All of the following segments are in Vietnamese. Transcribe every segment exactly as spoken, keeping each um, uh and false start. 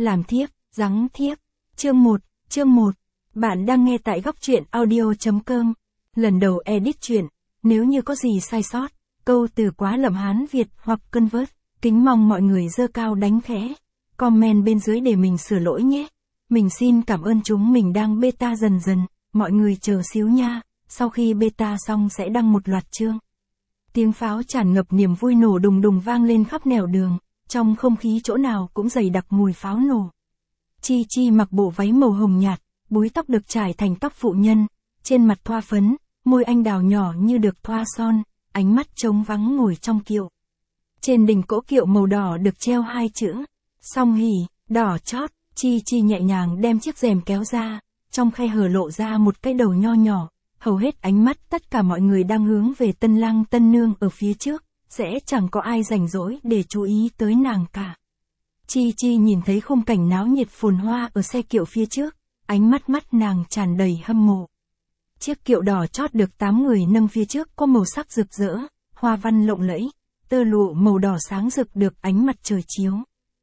Làm thiếp, giáng thiếp. Chương một, chương một. Bạn đang nghe tại góc truyện audio chấm com. Lần đầu edit truyện, nếu như có gì sai sót, câu từ quá lậm Hán Việt hoặc convert, kính mong mọi người giơ cao đánh khẽ. Comment bên dưới để mình sửa lỗi nhé. Mình xin cảm ơn chúng mình đang beta dần dần, mọi người chờ xíu nha, sau khi beta xong sẽ đăng một loạt chương. Tiếng pháo tràn ngập niềm vui nổ đùng đùng vang lên khắp nẻo đường, trong không khí chỗ nào cũng dày đặc mùi pháo nổ. Chi Chi mặc bộ váy màu hồng nhạt, búi tóc được trải thành tóc phụ nhân, trên mặt thoa phấn, môi anh đào nhỏ như được thoa son, ánh mắt trống vắng ngồi trong kiệu. Trên đỉnh cỗ kiệu màu đỏ được treo hai chữ, song hỉ, đỏ chót. Chi Chi nhẹ nhàng đem chiếc rèm kéo ra, trong khe hở lộ ra một cái đầu nho nhỏ, hầu hết ánh mắt tất cả mọi người đang hướng về tân lang tân nương ở phía trước, sẽ chẳng có ai rảnh rỗi để chú ý tới nàng cả. Chi Chi nhìn thấy khung cảnh náo nhiệt phồn hoa ở xe kiệu phía trước, ánh mắt mắt nàng tràn đầy hâm mộ. Chiếc kiệu đỏ chót được tám người nâng phía trước có màu sắc rực rỡ, hoa văn lộng lẫy, tơ lụa màu đỏ sáng rực được ánh mặt trời chiếu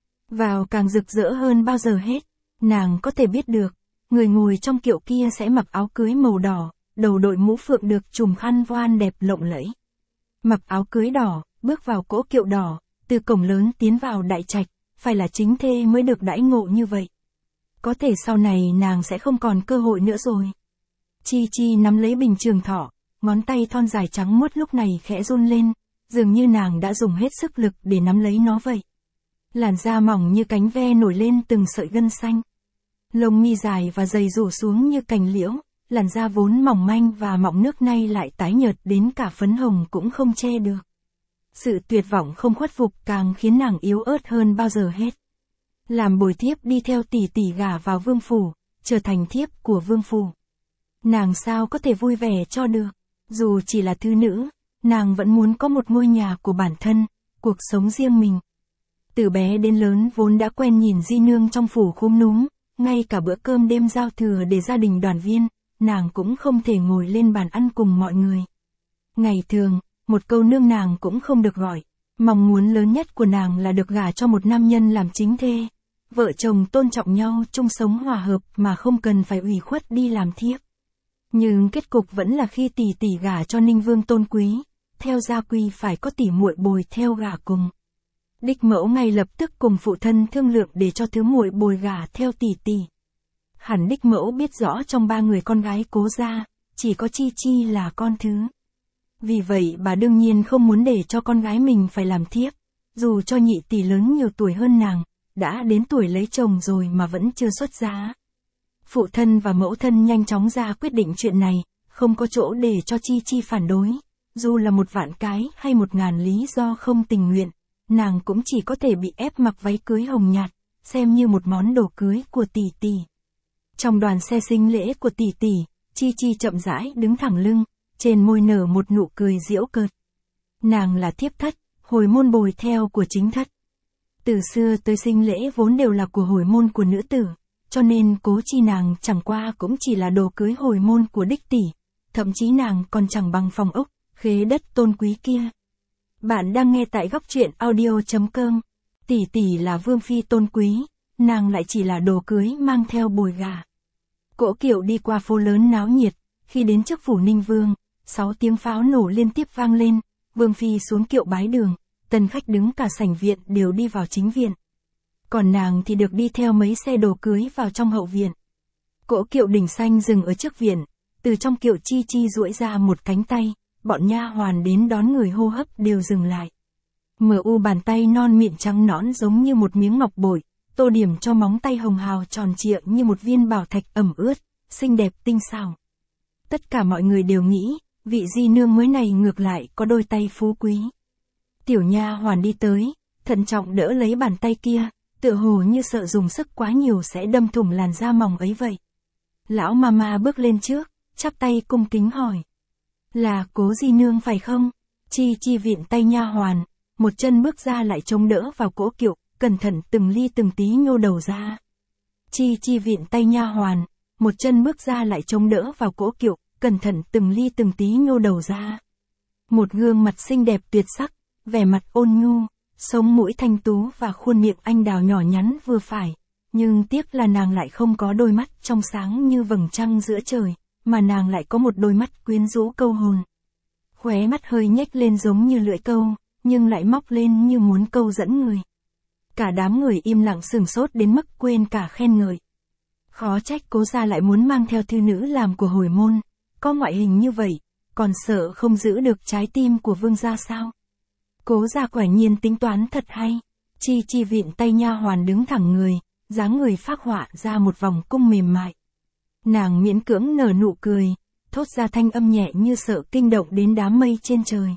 vào càng rực rỡ hơn bao giờ hết. Nàng có thể biết được, người ngồi trong kiệu kia sẽ mặc áo cưới màu đỏ, đầu đội mũ phượng được trùm khăn voan đẹp lộng lẫy. Mặc áo cưới đỏ, bước vào cỗ kiệu đỏ, từ cổng lớn tiến vào đại trạch, phải là chính thê mới được đãi ngộ như vậy. Có thể sau này nàng sẽ không còn cơ hội nữa rồi. Chi Chi nắm lấy bình trường thọ, ngón tay thon dài trắng muốt lúc này khẽ run lên, dường như nàng đã dùng hết sức lực để nắm lấy nó vậy. Làn da mỏng như cánh ve nổi lên từng sợi gân xanh. Lông mi dài và dày rủ xuống như cành liễu, làn da vốn mỏng manh và mọng nước nay lại tái nhợt đến cả phấn hồng cũng không che được. Sự tuyệt vọng không khuất phục càng khiến nàng yếu ớt hơn bao giờ hết. Làm bồi thiếp đi theo tỷ tỷ gả vào vương phủ, trở thành thiếp của vương phủ. Nàng sao có thể vui vẻ cho được, dù chỉ là thứ nữ, nàng vẫn muốn có một ngôi nhà của bản thân, cuộc sống riêng mình. Từ bé đến lớn vốn đã quen nhìn di nương trong phủ khúm núm, ngay cả bữa cơm đêm giao thừa để gia đình đoàn viên, nàng cũng không thể ngồi lên bàn ăn cùng mọi người. Ngày thường, một câu nương nàng cũng không được gọi, mong muốn lớn nhất của nàng là được gả cho một nam nhân làm chính thê. Vợ chồng tôn trọng nhau chung sống hòa hợp mà không cần phải ủy khuất đi làm thiếp. Nhưng kết cục vẫn là khi tỷ tỷ gả cho Ninh Vương Tôn Quý, theo gia quy phải có tỷ muội bồi theo gả cùng. Đích mẫu ngay lập tức cùng phụ thân thương lượng để cho thứ muội bồi gả theo tỷ tỷ. Hẳn đích mẫu biết rõ trong ba người con gái Cố gia, chỉ có Chi Chi là con thứ. Vì vậy bà đương nhiên không muốn để cho con gái mình phải làm thiếp, dù cho nhị tỷ lớn nhiều tuổi hơn nàng, đã đến tuổi lấy chồng rồi mà vẫn chưa xuất giá. Phụ thân và mẫu thân nhanh chóng ra quyết định chuyện này, không có chỗ để cho Chi Chi phản đối, dù là một vạn cái hay một ngàn lý do không tình nguyện. Nàng cũng chỉ có thể bị ép mặc váy cưới hồng nhạt, xem như một món đồ cưới của tỷ tỷ. Trong đoàn xe sinh lễ của tỷ tỷ, Chi Chi chậm rãi đứng thẳng lưng, trên môi nở một nụ cười giễu cợt. Nàng là thiếp thất, hồi môn bồi theo của chính thất. Từ xưa tới sinh lễ vốn đều là của hồi môn của nữ tử, cho nên Cố Chi nàng chẳng qua cũng chỉ là đồ cưới hồi môn của đích tỷ, thậm chí nàng còn chẳng bằng phòng ốc, khế đất tôn quý kia. Bạn đang nghe tại góc truyện audio chấm com. Tỷ tỷ là vương phi tôn quý, nàng lại chỉ là đồ cưới mang theo bồi gả. Cỗ kiệu đi qua phố lớn náo nhiệt, khi đến trước phủ Ninh Vương, sáu tiếng pháo nổ liên tiếp vang lên, vương phi xuống kiệu bái đường, tân khách đứng cả sảnh viện đều đi vào chính viện. Còn nàng thì được đi theo mấy xe đồ cưới vào trong hậu viện. Cỗ kiệu đỉnh xanh dừng ở trước viện, từ trong kiệu Chi Chi duỗi ra một cánh tay. Bọn nha hoàn đến đón người hô hấp đều dừng lại. Mờ u bàn tay non mịn trắng nõn giống như một miếng ngọc bội, tô điểm cho móng tay hồng hào tròn trịa như một viên bảo thạch ẩm ướt, xinh đẹp tinh xảo. Tất cả mọi người đều nghĩ, vị di nương mới này ngược lại có đôi tay phú quý. Tiểu nha hoàn đi tới, thận trọng đỡ lấy bàn tay kia, tựa hồ như sợ dùng sức quá nhiều sẽ đâm thủng làn da mỏng ấy vậy. Lão mama bước lên trước, chắp tay cung kính hỏi. Là Cố di nương phải không? Chi Chi viện tay nha hoàn, một chân bước ra lại chống đỡ vào cỗ kiệu, cẩn thận từng ly từng tí nhô đầu ra. Chi Chi viện tay nha hoàn, một chân bước ra lại chống đỡ vào cỗ kiệu, cẩn thận từng ly từng tí nhô đầu ra. Một gương mặt xinh đẹp tuyệt sắc, vẻ mặt ôn nhu, sống mũi thanh tú và khuôn miệng anh đào nhỏ nhắn vừa phải, nhưng tiếc là nàng lại không có đôi mắt trong sáng như vầng trăng giữa trời, mà nàng lại có một đôi mắt quyến rũ câu hồn. Khóe mắt hơi nhếch lên giống như lưỡi câu, nhưng lại móc lên như muốn câu dẫn người. Cả đám người im lặng sửng sốt đến mức quên cả khen ngợi. Khó trách Cố gia lại muốn mang theo thư nữ làm của hồi môn, có ngoại hình như vậy, còn sợ không giữ được trái tim của vương gia sao? Cố gia quả nhiên tính toán thật hay. Chi Chi vịn tay nha hoàn đứng thẳng người, dáng người phác họa ra một vòng cung mềm mại. Nàng miễn cưỡng nở nụ cười, thốt ra thanh âm nhẹ như sợ kinh động đến đám mây trên trời.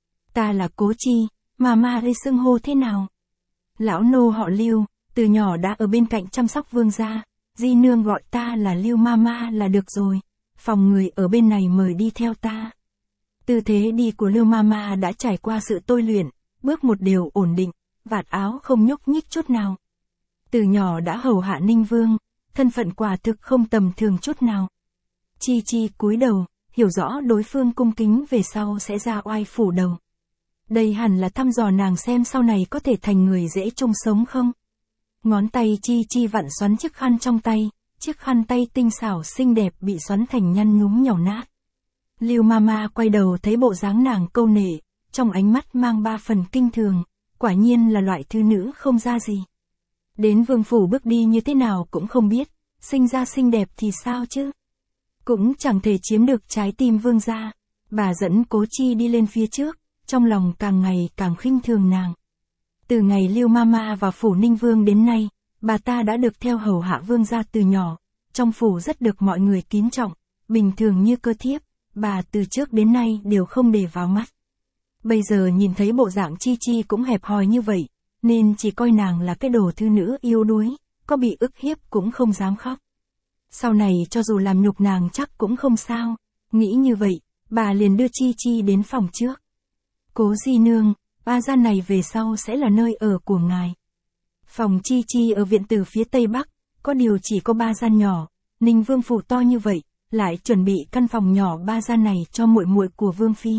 Ta là Cố Chi, mà ma đây xưng hô thế nào? Lão nô họ Lưu, từ nhỏ đã ở bên cạnh chăm sóc vương gia, di nương gọi ta là Lưu Mama là được rồi, phòng người ở bên này mời đi theo ta. Tư thế đi của Lưu Mama đã trải qua sự tôi luyện, bước một điều ổn định, vạt áo không nhúc nhích chút nào. Từ nhỏ đã hầu hạ Ninh Vương, thân phận quả thực không tầm thường chút nào. Chi Chi cúi đầu, hiểu rõ đối phương cung kính về sau sẽ ra oai phủ đầu. Đây hẳn là thăm dò nàng xem sau này có thể thành người dễ chung sống không. Ngón tay Chi Chi vặn xoắn chiếc khăn trong tay, chiếc khăn tay tinh xảo xinh đẹp bị xoắn thành nhăn nhúm nhàu nát. Lưu Mama quay đầu thấy bộ dáng nàng câu nệ, trong ánh mắt mang ba phần kinh thường, quả nhiên là loại thư nữ không ra gì. Đến vương phủ bước đi như thế nào cũng không biết, sinh ra xinh đẹp thì sao chứ? Cũng chẳng thể chiếm được trái tim vương gia. Bà dẫn Cố Chi đi lên phía trước, trong lòng càng ngày càng khinh thường nàng. Từ ngày Lưu Mama vào phủ Ninh Vương đến nay, bà ta đã được theo hầu hạ vương gia từ nhỏ, trong phủ rất được mọi người kính trọng, bình thường như cơ thiếp, bà từ trước đến nay đều không để vào mắt. Bây giờ nhìn thấy bộ dạng Chi Chi cũng hẹp hòi như vậy, nên chỉ coi nàng là cái đồ thư nữ yếu đuối, có bị ức hiếp cũng không dám khóc. Sau này cho dù làm nhục nàng chắc cũng không sao, nghĩ như vậy, bà liền đưa Chi Chi đến phòng trước. Cố di nương, ba gian này về sau sẽ là nơi ở của ngài. Phòng Chi Chi ở viện tử phía tây bắc, có điều chỉ có ba gian nhỏ, Ninh Vương phủ to như vậy, lại chuẩn bị căn phòng nhỏ ba gian này cho muội muội của Vương phi.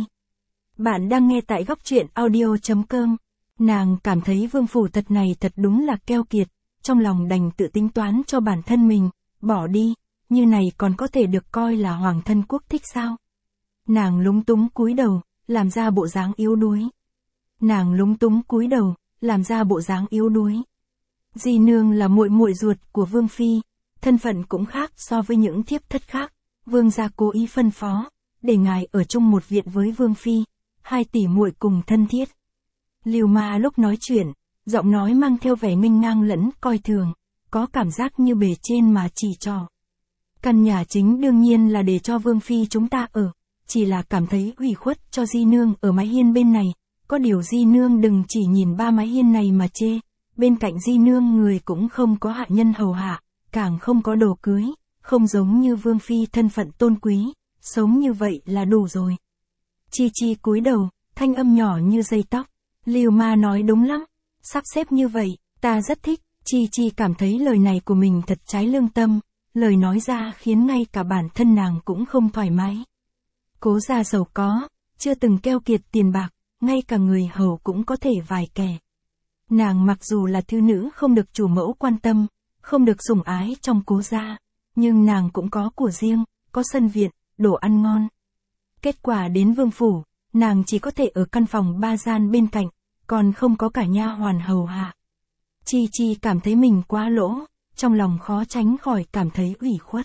Bạn đang nghe tại góc truyện audio chấm com. Nàng cảm thấy vương phủ thật này thật đúng là keo kiệt, trong lòng đành tự tính toán cho bản thân mình, bỏ đi, như này còn có thể được coi là hoàng thân quốc thích sao? Nàng lúng túng cúi đầu, làm ra bộ dáng yếu đuối. Nàng lúng túng cúi đầu, làm ra bộ dáng yếu đuối. Di nương là muội muội ruột của Vương phi, thân phận cũng khác so với những thiếp thất khác, vương gia cố ý phân phó, để ngài ở chung một viện với Vương phi, hai tỷ muội cùng thân thiết. Lưu Ma lúc nói chuyện, giọng nói mang theo vẻ nghênh ngang lẫn coi thường, có cảm giác như bề trên mà chỉ trỏ. Căn nhà chính đương nhiên là để cho Vương phi chúng ta ở, chỉ là cảm thấy ủy khuất cho di nương ở mái hiên bên này, có điều di nương đừng chỉ nhìn ba mái hiên này mà chê, bên cạnh di nương người cũng không có hạ nhân hầu hạ, càng không có đồ cưới, không giống như Vương phi thân phận tôn quý, sống như vậy là đủ rồi. Chi Chi cúi đầu, thanh âm nhỏ như dây tóc. Lưu Ma nói đúng lắm, sắp xếp như vậy, ta rất thích. Chi Chi cảm thấy lời này của mình thật trái lương tâm, lời nói ra khiến ngay cả bản thân nàng cũng không thoải mái. Cố gia giàu có, chưa từng keo kiệt tiền bạc, ngay cả người hầu cũng có thể vài kẻ. Nàng mặc dù là thư nữ không được chủ mẫu quan tâm, không được sủng ái trong cố gia, nhưng nàng cũng có của riêng, có sân viện, đồ ăn ngon. Kết quả đến vương phủ, nàng chỉ có thể ở căn phòng ba gian bên cạnh, còn không có cả nha hoàn hầu hạ. Chi Chi cảm thấy mình quá lỗ, trong lòng khó tránh khỏi cảm thấy ủy khuất.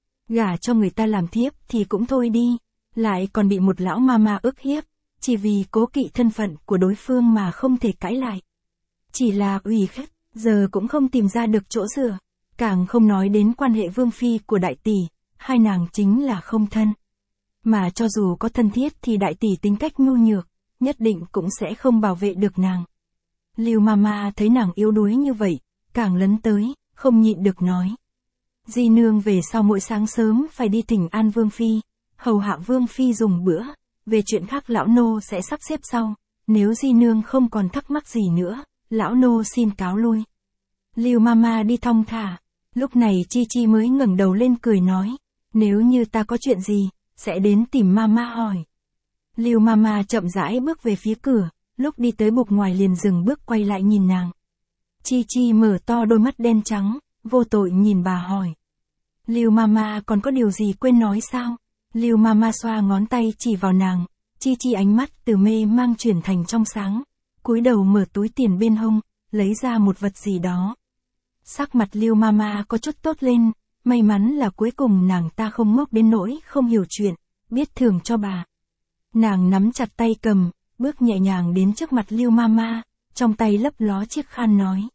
Gả cho người ta làm thiếp thì cũng thôi đi, lại còn bị một lão mama ức hiếp, chỉ vì cố kỵ thân phận của đối phương mà không thể cãi lại. Chỉ là ủy khuất, giờ cũng không tìm ra được chỗ dựa, càng không nói đến quan hệ vương phi của đại tỷ, hai nàng chính là không thân. Mà cho dù có thân thiết thì đại tỷ tính cách nhu nhược, nhất định cũng sẽ không bảo vệ được nàng. Lưu Mama thấy nàng yếu đuối như vậy, càng lấn tới, không nhịn được nói. Di nương về sau mỗi sáng sớm phải đi thỉnh an Vương phi, hầu hạ Vương phi dùng bữa, về chuyện khác lão nô sẽ sắp xếp sau, nếu di nương không còn thắc mắc gì nữa, lão nô xin cáo lui. Lưu Mama đi thong thả, lúc này Chi Chi mới ngẩng đầu lên cười nói, nếu như ta có chuyện gì, sẽ đến tìm Mama hỏi. Lưu Mama chậm rãi bước về phía cửa, lúc đi tới bục ngoài liền dừng bước quay lại nhìn nàng. Chi Chi mở to đôi mắt đen trắng, vô tội nhìn bà hỏi. Lưu Mama còn có điều gì quên nói sao? Lưu Mama xoa ngón tay chỉ vào nàng, Chi Chi ánh mắt từ mê mang chuyển thành trong sáng, cúi đầu mở túi tiền bên hông, lấy ra một vật gì đó. Sắc mặt Lưu Mama có chút tốt lên, may mắn là cuối cùng nàng ta không ngốc đến nỗi không hiểu chuyện, biết thưởng cho bà. Nàng nắm chặt tay cầm, bước nhẹ nhàng đến trước mặt Lưu Mama, trong tay lấp ló chiếc khăn nói.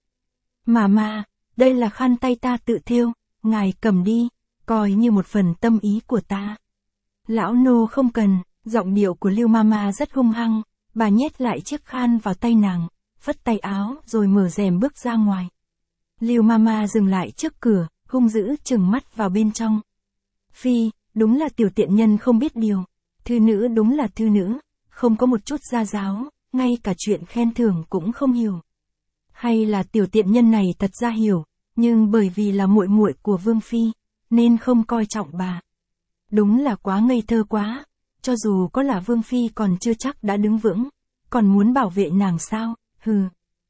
Mama, đây là khăn tay ta tự thêu, ngài cầm đi, coi như một phần tâm ý của ta. Lão nô không cần, giọng điệu của Lưu Mama rất hung hăng, bà nhét lại chiếc khăn vào tay nàng, phất tay áo rồi mở rèm bước ra ngoài. Lưu Mama dừng lại trước cửa, hung dữ trừng mắt vào bên trong. Phi, đúng là tiểu tiện nhân không biết điều, thư nữ đúng là thư nữ, không có một chút gia giáo, ngay cả chuyện khen thưởng cũng không hiểu. Hay là tiểu tiện nhân này thật ra hiểu, nhưng bởi vì là muội muội của Vương Phi, nên không coi trọng bà. Đúng là quá ngây thơ quá, cho dù có là Vương Phi còn chưa chắc đã đứng vững, còn muốn bảo vệ nàng sao, hừ.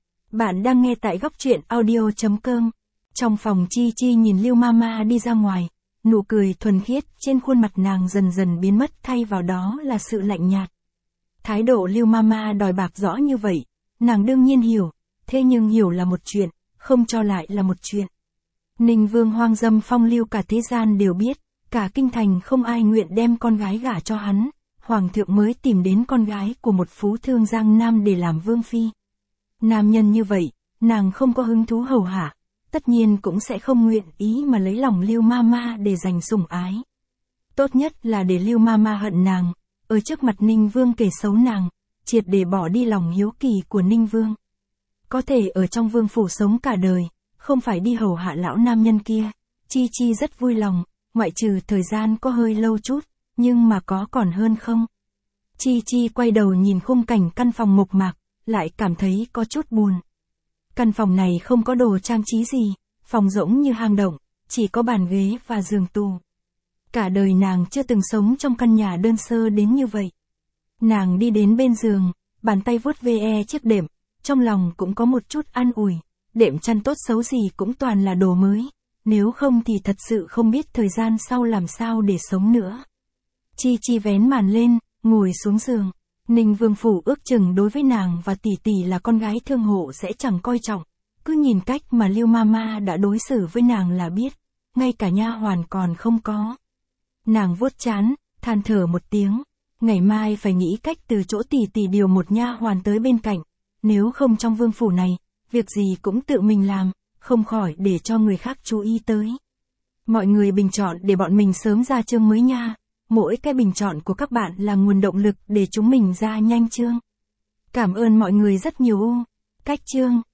Bạn đang nghe tại góc truyện audio chấm com. Trong phòng Chi Chi nhìn Lưu Mama đi ra ngoài, nụ cười thuần khiết trên khuôn mặt nàng dần dần biến mất thay vào đó là sự lạnh nhạt. Thái độ Lưu Mama đòi bạc rõ như vậy, nàng đương nhiên hiểu, thế nhưng hiểu là một chuyện, không cho lại là một chuyện. Ninh Vương hoang dâm phong lưu cả thế gian đều biết, cả kinh thành không ai nguyện đem con gái gả cho hắn, hoàng thượng mới tìm đến con gái của một phú thương Giang Nam để làm vương phi. Nam nhân như vậy, nàng không có hứng thú hầu hạ, tất nhiên cũng sẽ không nguyện ý mà lấy lòng Lưu Mama để giành sủng ái. Tốt nhất là để Lưu Mama hận nàng, ở trước mặt Ninh Vương kể xấu nàng, triệt để bỏ đi lòng hiếu kỳ của Ninh Vương. Có thể ở trong vương phủ sống cả đời, không phải đi hầu hạ lão nam nhân kia, Chi Chi rất vui lòng, ngoại trừ thời gian có hơi lâu chút, nhưng mà có còn hơn không. Chi Chi quay đầu nhìn khung cảnh căn phòng mộc mạc, lại cảm thấy có chút buồn. Căn phòng này không có đồ trang trí gì, phòng rỗng như hang động, chỉ có bàn ghế và giường tủ. Cả đời nàng chưa từng sống trong căn nhà đơn sơ đến như vậy. Nàng đi đến bên giường, bàn tay vuốt ve chiếc đệm, trong lòng cũng có một chút an ủi, đệm chăn tốt xấu gì cũng toàn là đồ mới, nếu không thì thật sự không biết thời gian sau làm sao để sống nữa. Chi Chi vén màn lên, ngồi xuống giường. Ninh Vương phủ ước chừng đối với nàng và tỷ tỷ là con gái thương hộ sẽ chẳng coi trọng, cứ nhìn cách mà Lưu Mama đã đối xử với nàng là biết, ngay cả nha hoàn còn không có. Nàng vuốt trán, than thở một tiếng, ngày mai phải nghĩ cách từ chỗ tỷ tỷ điều một nha hoàn tới bên cạnh, nếu không trong vương phủ này, việc gì cũng tự mình làm, không khỏi để cho người khác chú ý tới. Mọi người bình chọn để bọn mình sớm ra chương mới nha. Mỗi cái bình chọn của các bạn là nguồn động lực để chúng mình ra nhanh chương. Cảm ơn mọi người rất nhiều u. Cách chương.